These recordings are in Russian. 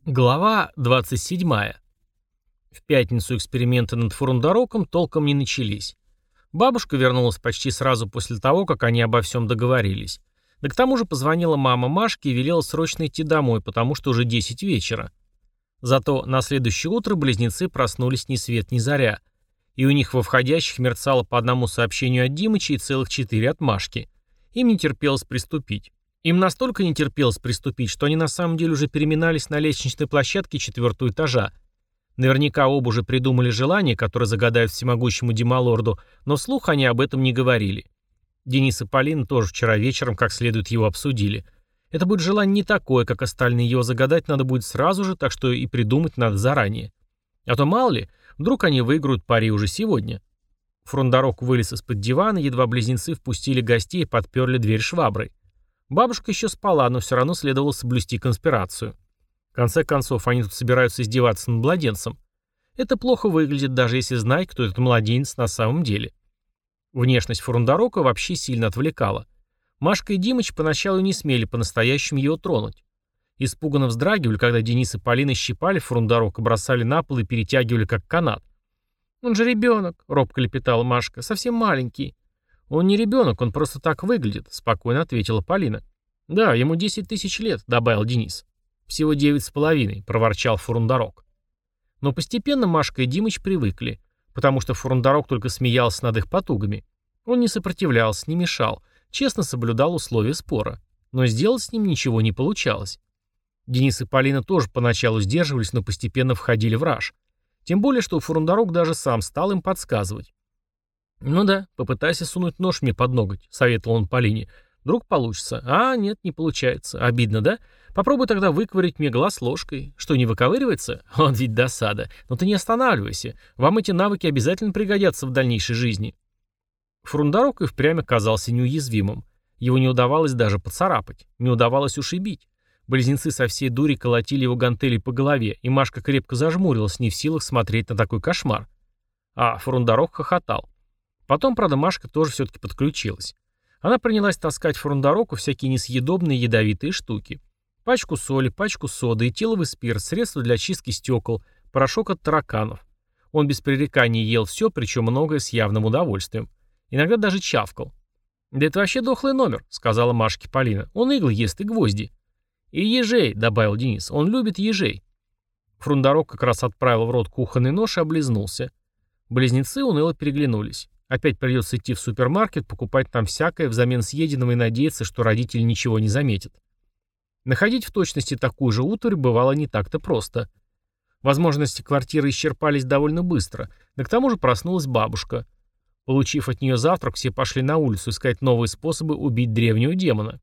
Глава 27. В пятницу эксперименты над Фурундароком толком не начались. Бабушка вернулась почти сразу после того, как они обо всем договорились. Да к тому же позвонила мама Машке и велела срочно идти домой, потому что уже 10 вечера. Зато на следующее утро близнецы проснулись ни свет ни заря. И у них во входящих мерцало по одному сообщению от Димыча и целых 4 от Машки. Им не терпелось приступить. Им настолько не терпелось приступить, что они на самом деле уже переминались на лестничной площадке 4-го этажа. Наверняка оба уже придумали желание, которое загадают всемогущему Дималорду, но вслух они об этом не говорили. Денис и Полина тоже вчера вечером как следует его обсудили. Это будет желание не такое, как остальные, его загадать надо будет сразу же, так что и придумать надо заранее. А то мало ли, вдруг они выиграют пари уже сегодня. Фрундарок вылез из-под дивана, едва близнецы впустили гостей и подперли дверь шваброй. Бабушка еще спала, но все равно следовало соблюсти конспирацию. В конце концов, они тут собираются издеваться над младенцем. Это плохо выглядит, даже если знать, кто этот младенец на самом деле. Внешность Фурундарока вообще сильно отвлекала. Машка и Димыч поначалу не смели по-настоящему его тронуть. Испуганно вздрагивали, когда Денис и Полина щипали Фурундарока, бросали на пол и перетягивали как канат. «Он же ребенок», — робко лепетала Машка, — «совсем маленький». «Он не ребенок, он просто так выглядит», — спокойно ответила Полина. «Да, ему 10 тысяч лет», — добавил Денис. «Всего 9,5», — проворчал Фурундарок. Но постепенно Машка и Димыч привыкли, потому что Фурундарок только смеялся над их потугами. Он не сопротивлялся, не мешал, честно соблюдал условия спора. Но сделать с ним ничего не получалось. Денис и Полина тоже поначалу сдерживались, но постепенно входили в раж. Тем более, что Фурундарок даже сам стал им подсказывать. «Ну да, попытайся сунуть нож мне под ноготь», — советовал он Полине. «Вдруг получится». «А, нет, не получается. Обидно, да? Попробуй тогда выковырять мне глаз ложкой. Что, не выковыривается? Вот ведь досада. Но ты не останавливайся. Вам эти навыки обязательно пригодятся в дальнейшей жизни». Фрундарок и впрямь оказался неуязвимым. Его не удавалось даже поцарапать. Не удавалось ушибить. Близнецы со всей дури колотили его гантелей по голове, и Машка крепко зажмурилась, не в силах смотреть на такой кошмар. А Фрундарок хохотал. Потом, правда, Машка тоже все-таки подключилась. Она принялась таскать Фрундароку всякие несъедобные ядовитые штуки. Пачку соли, пачку соды, этиловый спирт, средства для чистки стекол, порошок от тараканов. Он без пререканий ел все, причем многое с явным удовольствием. Иногда даже чавкал. «Да это вообще дохлый номер», — сказала Машке Полина. «Он иглы ест и гвозди». «И ежей», — добавил Денис. «Он любит ежей». Фрундарок как раз отправил в рот кухонный нож и облизнулся. Близнецы уныло переглянулись. Опять придется идти в супермаркет, покупать там всякое взамен съеденного и надеяться, что родители ничего не заметят. Находить в точности такую же утварь бывало не так-то просто. Возможности квартиры исчерпались довольно быстро, да к тому же проснулась бабушка. Получив от нее завтрак, все пошли на улицу искать новые способы убить древнего демона.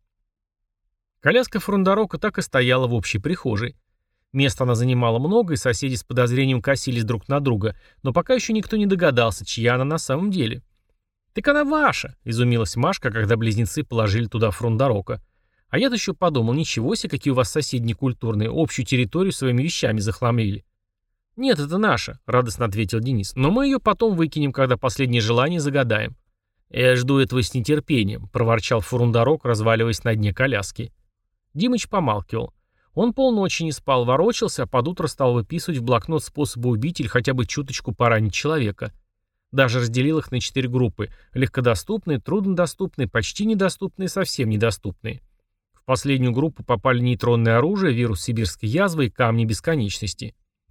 Коляска Фрундарока так и стояла в общей прихожей. Места она занимала много, и соседи с подозрением косились друг на друга, но пока еще никто не догадался, чья она на самом деле. «Так она ваша!» — изумилась Машка, когда близнецы положили туда Фрундарока. «А я-то еще подумал, ничего себе, какие у вас соседи некультурные, общую территорию своими вещами захламлили». «Нет, это наша», — радостно ответил Денис, «но мы ее потом выкинем, когда последнее желание загадаем». «Я жду этого с нетерпением», — проворчал Фрундарок, разваливаясь на дне коляски. Димыч помалкивал. Он полночи не спал, ворочался, а под утро стал выписывать в блокнот способы убить или хотя бы чуточку поранить человека. Даже разделил их на 4 группы: легкодоступные, труднодоступные, почти недоступные, совсем недоступные. В последнюю группу попали нейтронное оружие, вирус сибирской язвы и камни бесконечности.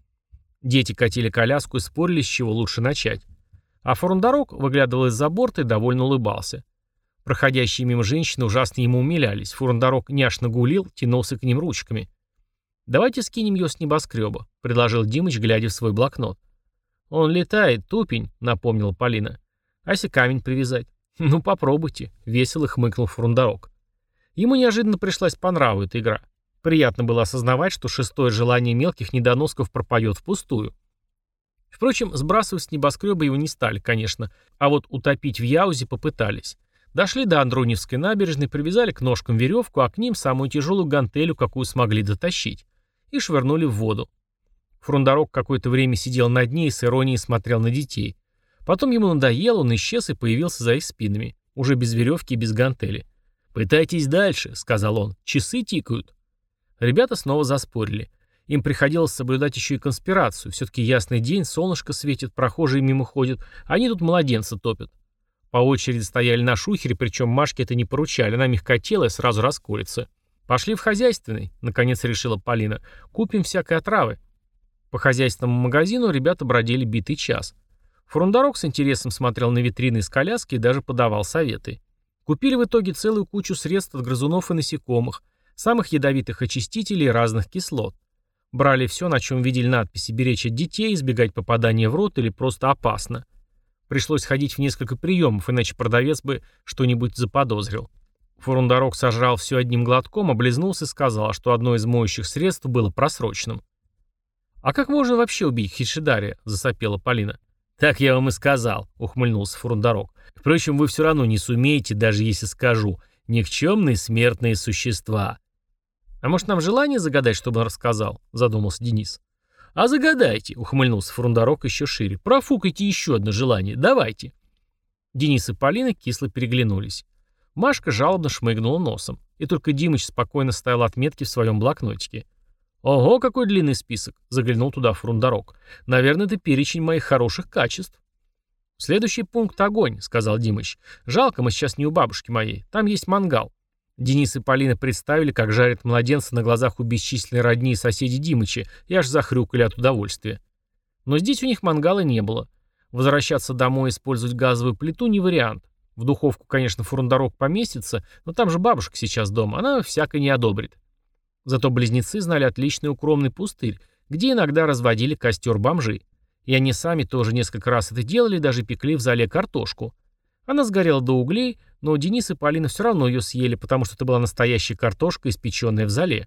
Дети катили коляску и спорили, с чего лучше начать. А Фрундарок выглядывал из-за борта и довольно улыбался. Проходящие мимо женщины ужасно ему умилялись. Фурундарок няшно гулил, тянулся к ним ручками. «Давайте скинем ее с небоскреба», — предложил Димыч, глядя в свой блокнот. «Он летает, тупень», — напомнила Полина. «А если камень привязать?» «Ну, попробуйте», — весело хмыкнул Фрундарок. Ему неожиданно пришлась по нраву эта игра. Приятно было осознавать, что шестое желание мелких недоносков пропадет впустую. Впрочем, сбрасывать с небоскреба его не стали, конечно, а вот утопить в Яузе попытались. Дошли до Андроневской набережной, привязали к ножкам веревку, а к ним самую тяжелую гантелю, какую смогли дотащить, и швырнули в воду. Фрундарок какое-то время сидел на дне и с иронией смотрел на детей. Потом ему надоело, он исчез и появился за их спинами, уже без веревки и без гантели. «Пытайтесь дальше», — сказал он, — «часы тикают». Ребята снова заспорили. Им приходилось соблюдать еще и конспирацию. Все-таки ясный день, солнышко светит, прохожие мимо ходят, а они тут младенца топят. По очереди стояли на шухере, причем Машке это не поручали, она мягкотелая, сразу расколется. «Пошли в хозяйственный», — наконец решила Полина. «Купим всякой отравы». По хозяйственному магазину ребята бродили битый час. Фурундарок с интересом смотрел на витрины из коляски и даже подавал советы. Купили в итоге целую кучу средств от грызунов и насекомых, самых ядовитых очистителей и разных кислот. Брали все, на чем видели надписи «беречь от детей», «избегать попадания в рот» или «просто опасно». Пришлось ходить в несколько приемов, иначе продавец бы что-нибудь заподозрил. Фурундарок сожрал все одним глотком, облизнулся и сказал, что одно из моющих средств было просроченным. «А как можно вообще убить Хидшидари?» – засопела Полина. «Так я вам и сказал», — ухмыльнулся Фурундарок. «Впрочем, вы все равно не сумеете, даже если скажу. Никчемные смертные существа». «А может, нам желание загадать, чтобы он рассказал?» — задумался Денис. «А загадайте», — ухмыльнулся Фурундарок еще шире. «Профукайте еще одно желание. Давайте». Денис и Полина кисло переглянулись. Машка жалобно шмыгнула носом. И только Димыч спокойно ставил отметки в своем блокнотике. «Ого, какой длинный список!» — заглянул туда Фурундарок. «Наверное, это перечень моих хороших качеств». «Следующий пункт — огонь», — сказал Димыч. «Жалко, мы сейчас не у бабушки моей. Там есть мангал». Денис и Полина представили, как жарят младенца на глазах у бесчисленной родни и соседей Димыча, и аж захрюкали от удовольствия. Но здесь у них мангала не было. Возвращаться домой и использовать газовую плиту не вариант. В духовку, конечно, Фурундарок поместится, но там же бабушка сейчас дома, она всяко не одобрит. Зато близнецы знали отличный укромный пустырь, где иногда разводили костер бомжи. И они сами тоже несколько раз это делали, даже пекли в зале картошку. Она сгорела до углей, но Денис и Полина все равно ее съели, потому что это была настоящая картошка, испеченная в зале.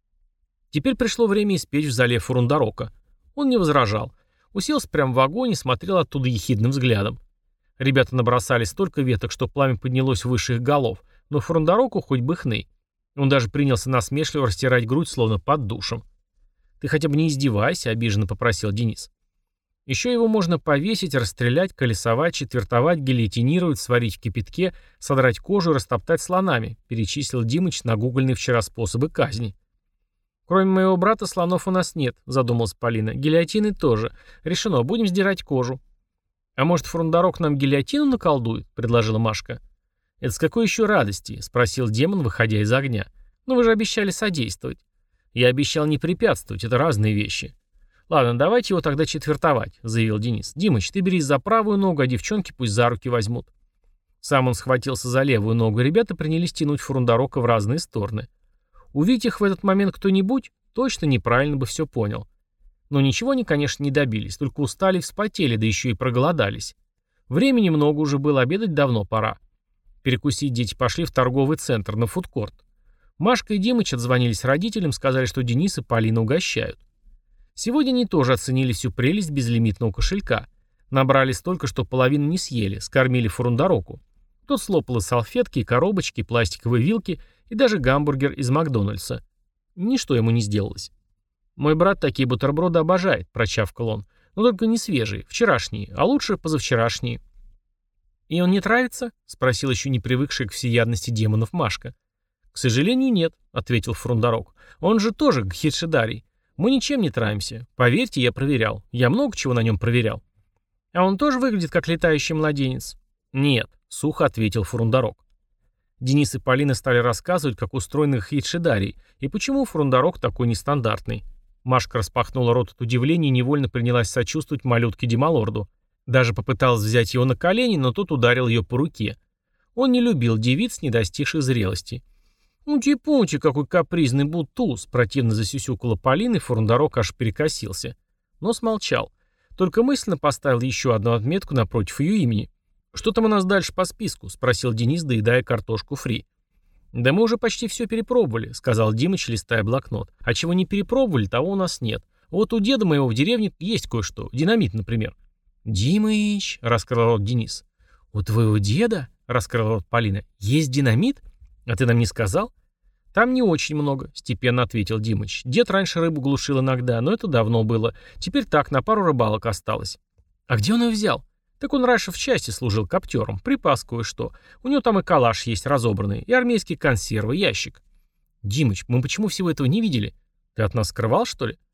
Теперь пришло время испечь в зале Фурундарока. Он не возражал. Уселся прямо в огонь и смотрел оттуда ехидным взглядом. Ребята набросали столько веток, что пламя поднялось выше их голов, но Фурундароку хоть бы хны. Он даже принялся насмешливо растирать грудь, словно под душем. «Ты хотя бы не издевайся», — обиженно попросил Денис. «Еще его можно повесить, расстрелять, колесовать, четвертовать, гильотинировать, сварить в кипятке, содрать кожу и растоптать слонами», — перечислил Димыч нагугленные вчера способы казни. «Кроме моего брата слонов у нас нет», — задумалась Полина. «Гильотины тоже. Решено, будем сдирать кожу». «А может, Фурундарок нам гильотину наколдует?» — предложила Машка. «Это с какой еще радости?» — спросил демон, выходя из огня. «Ну вы же обещали содействовать». «Я обещал не препятствовать, это разные вещи». «Ладно, давайте его тогда четвертовать», — заявил Денис. «Димыч, ты берись за правую ногу, а девчонки пусть за руки возьмут». Сам он схватился за левую ногу, и ребята принялись тянуть Фурундарока в разные стороны. Увидеть их в этот момент кто-нибудь, точно неправильно бы все понял. Но ничего они, конечно, не добились, только устали и вспотели, да еще и проголодались. Времени много уже было, обедать давно пора. Перекусить дети пошли в торговый центр, на фудкорт. Машка и Димыч отзвонились родителям, сказали, что Денис и Полина угощают. Сегодня они тоже оценили всю прелесть безлимитного кошелька. Набрали столько, что половину не съели, скормили Фурундароку. Тот слопал и салфетки, и коробочки, и пластиковые вилки, и даже гамбургер из Макдональдса. Ничто ему не сделалось. «Мой брат такие бутерброды обожает», — прочавкал он. «Но только не свежие, вчерашние, а лучше позавчерашние». «И он не травится?» — спросил еще не привыкший к всеядности демонов Машка. «К сожалению, нет», — ответил Фурундарок. «Он же тоже Гхидшидарий. Мы ничем не травимся. Поверьте, я проверял. Я много чего на нем проверял». «А он тоже выглядит как летающий младенец?» «Нет», — сухо ответил Фурундарок. Денис и Полина стали рассказывать, как устроен Гхидшидарий, и почему Фурундарок такой нестандартный. Машка распахнула рот от удивления и невольно принялась сочувствовать малютке Демалорду. Даже попыталась взять его на колени, но тот ударил ее по руке. Он не любил девиц, не достигших зрелости. «Ути-пути, какой капризный бутуз!» — противно засюсюкала Полина, и Фурундарок аж перекосился. Но смолчал. Только мысленно поставил еще одну отметку напротив ее имени. «Что там у нас дальше по списку?» — спросил Денис, доедая картошку фри. «Да мы уже почти все перепробовали», — сказал Димыч, листая блокнот. «А чего не перепробовали, того у нас нет. Вот у деда моего в деревне есть кое-что. Динамит, например». «Димыч», — раскрыл рот Денис. «У твоего деда?» — раскрыл рот Полина. «Есть динамит? А ты нам не сказал?» «Там не очень много», — степенно ответил Димыч. «Дед раньше рыбу глушил иногда, но это давно было. Теперь так, на пару рыбалок осталось». «А где он ее взял?» «Так он раньше в части служил коптером. Припас кое-что. У него там и калаш есть разобранный, и армейские консервы, ящик». «Димыч, мы почему всего этого не видели? Ты от нас скрывал, что ли?»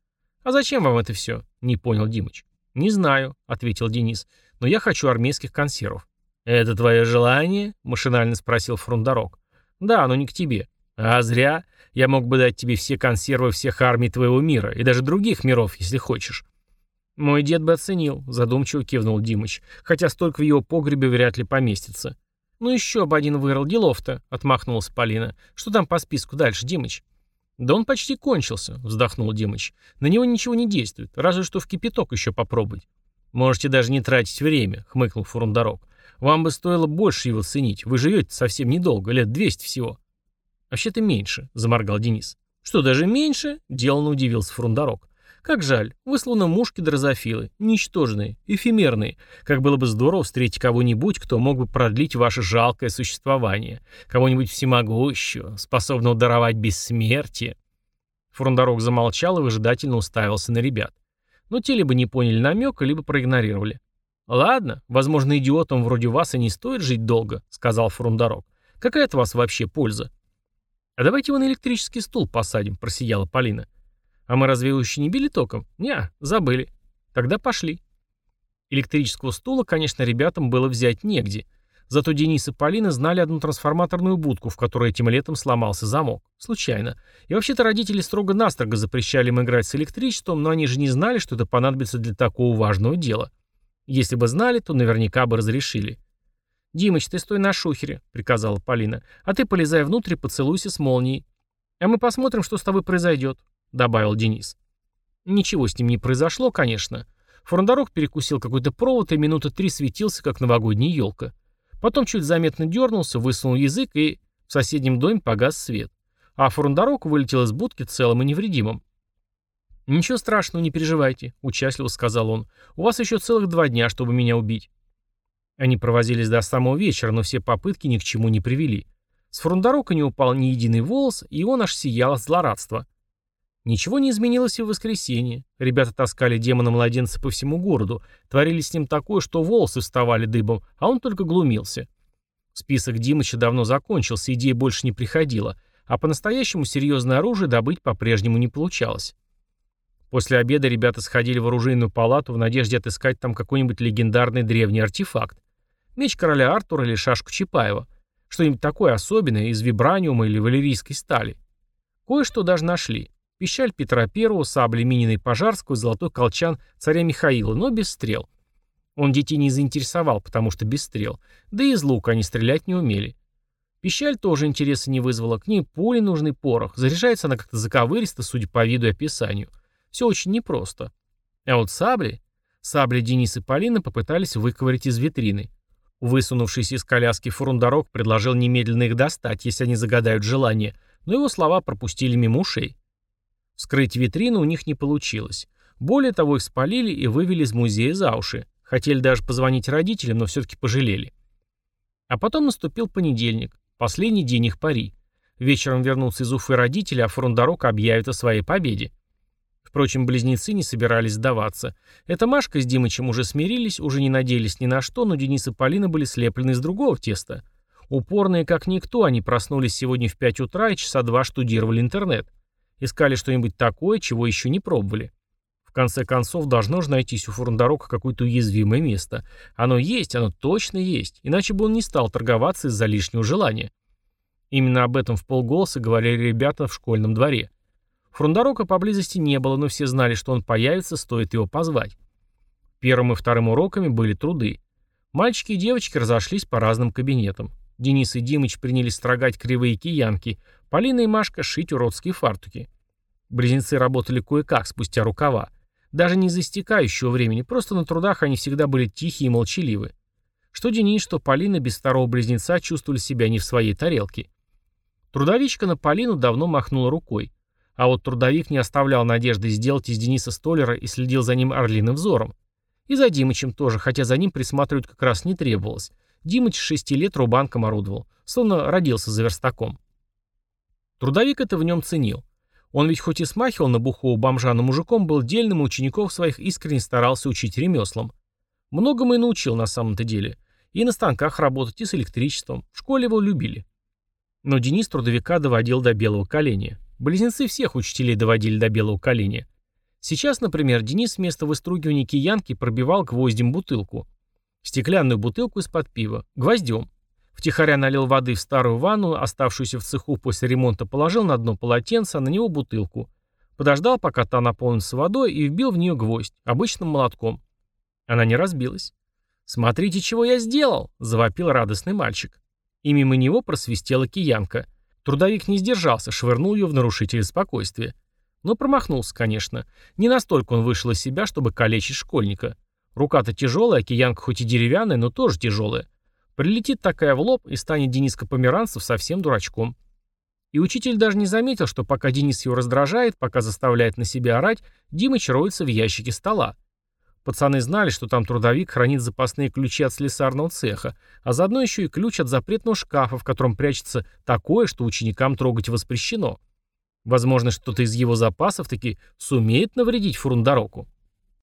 «А зачем вам это все?» — не понял Димыч. «Не знаю», — ответил Денис, — «но я хочу армейских консервов». «Это твое желание?» — машинально спросил Фрундарок. «Да, но не к тебе». «А зря. Я мог бы дать тебе все консервы всех армий твоего мира, и даже других миров, если хочешь». «Мой дед бы оценил», — задумчиво кивнул Димыч, «хотя столько в его погребе вряд ли поместится». «Ну еще бы один вырыл, делов-то», — отмахнулась Полина. «Что там по списку дальше, Димыч?» «Да он почти кончился», — вздохнул Димыч. «На него ничего не действует, разве что в кипяток еще попробовать». «Можете даже не тратить время», — хмыкнул Фурундарок. «Вам бы стоило больше его ценить. Вы живете совсем недолго, лет 200 всего». «Вообще-то меньше», — заморгал Денис. «Что, даже меньше?» — деланно удивился Фурундарок. «Как жаль. Вы словно мушки дрозофилы. Ничтожные, эфемерные. Как было бы здорово встретить кого-нибудь, кто мог бы продлить ваше жалкое существование. Кого-нибудь всемогущего, способного даровать бессмертие». Фурундарок замолчал и выжидательно уставился на ребят. Но те либо не поняли намека, либо проигнорировали. «Ладно, возможно, идиотам вроде вас и не стоит жить долго», — сказал Фурундарок. «Какая от вас вообще польза?» «А давайте его на электрический стул посадим», — просияла Полина. «А мы разве его еще не били током?» «Не, забыли». «Тогда пошли». Электрического стула, конечно, ребятам было взять негде. Зато Денис и Полина знали одну трансформаторную будку, в которой этим летом сломался замок. Случайно. И вообще-то родители строго-настрого запрещали им играть с электричеством, но они же не знали, что это понадобится для такого важного дела. Если бы знали, то наверняка бы разрешили. «Димыч, ты стой на шухере», — приказала Полина. «А ты полезай внутрь и поцелуйся с молнией. А мы посмотрим, что с тобой произойдет», — добавил Денис. Ничего с ним не произошло, конечно. Фурундарок перекусил какой-то провод и минуты 3 светился, как новогодняя елка. Потом чуть заметно дернулся, высунул язык, и в соседнем доме погас свет. А Фурундарок вылетел из будки целым и невредимым. «Ничего страшного, не переживайте», — участливо сказал он. «У вас еще целых 2 дня, чтобы меня убить». Они провозились до самого вечера, но все попытки ни к чему не привели. С Фурундарока не упал ни единый волос, и он аж сиял от злорадства. Ничего не изменилось и в воскресенье. Ребята таскали демона-младенца по всему городу, творили с ним такое, что волосы вставали дыбом, а он только глумился. Список Димыча давно закончился, идея больше не приходила, а по-настоящему серьезное оружие добыть по-прежнему не получалось. После обеда ребята сходили в оружейную палату в надежде отыскать там какой-нибудь легендарный древний артефакт. Меч короля Артура или шашку Чапаева. Что-нибудь такое особенное из вибраниума или валерийской стали. Кое-что даже нашли. Пищаль Петра I, сабли Мининой Пожарского и золотой колчан царя Михаила, но без стрел. Он детей не заинтересовал, потому что без стрел. Да и из лука они стрелять не умели. Пищаль тоже интереса не вызвала. К ней пули нужный порох. Заряжается она как-то заковыристо, судя по виду и описанию. Все очень непросто. А вот сабли... Сабли Денис и Полина попытались выковырять из витрины. Высунувшийся из коляски Фурундарок предложил немедленно их достать, если они загадают желание, но его слова пропустили мимо ушей. Вскрыть витрину у них не получилось. Более того, их спалили и вывели из музея за уши. Хотели даже позвонить родителям, но все-таки пожалели. А потом наступил понедельник, последний день их пари. Вечером вернутся из Уфы родители, а Фурундарок объявит о своей победе. Впрочем, близнецы не собирались сдаваться. Эта Машка с Димычем уже смирились, уже не надеялись ни на что, но Денис и Полина были слеплены из другого теста. Упорные как никто, они проснулись сегодня в 5 утра и часа 2 штудировали интернет. Искали что-нибудь такое, чего еще не пробовали. В конце концов, должно же найтись у Фурундарока какое-то уязвимое место. Оно есть, оно точно есть, иначе бы он не стал торговаться из-за лишнего желания. Именно об этом вполголоса говорили ребята в школьном дворе. Фурундарока поблизости не было, но все знали, что он появится, стоит его позвать. Первым и вторым уроками были труды. Мальчики и девочки разошлись по разным кабинетам. Денис и Димыч принялись строгать кривые киянки, Полина и Машка шить уродские фартуки. Близнецы работали кое-как, спустя рукава. Даже не из истекающего времени, просто на трудах они всегда были тихие и молчаливы. Что Денис, что Полина без второго близнеца чувствовали себя не в своей тарелке. Трудовичка на Полину давно махнула рукой. А вот трудовик не оставлял надежды сделать из Дениса столяра и следил за ним орлиным взором. И за Димычем тоже, хотя за ним присматривать как раз не требовалось. Димыч с 6 лет рубанком орудовал, словно родился за верстаком. Трудовик это в нем ценил. Он ведь хоть и смахивал на бухого бомжа, но мужиком был дельным, и учеников своих искренне старался учить ремеслам. Многому и научил на самом-то деле. И на станках работать, и с электричеством. В школе его любили. Но Денис трудовика доводил до белого коленя. Близнецы всех учителей доводили до белого коленя. Сейчас, например, Денис вместо выстругивания киянки пробивал гвоздем бутылку. Стеклянную бутылку из-под пива. Гвоздем. Втихаря налил воды в старую ванну, оставшуюся в цеху после ремонта, положил на дно полотенце, а на него бутылку. Подождал, пока та наполнится водой, и вбил в нее гвоздь, обычным молотком. Она не разбилась. «Смотрите, чего я сделал!» — завопил радостный мальчик. И мимо него просвистела киянка. Трудовик не сдержался, швырнул ее в нарушителя спокойствия. Но промахнулся, конечно. Не настолько он вышел из себя, чтобы калечить школьника. Рука-то тяжелая, а киянка хоть и деревянная, но тоже тяжелая. Прилетит такая в лоб, и станет Дениска Померанцев совсем дурачком. И учитель даже не заметил, что пока Денис его раздражает, пока заставляет на себя орать, Димыч роется в ящике стола. Пацаны знали, что там трудовик хранит запасные ключи от слесарного цеха, а заодно еще и ключ от запретного шкафа, в котором прячется такое, что ученикам трогать воспрещено. Возможно, что-то из его запасов таки сумеет навредить Фурундароку.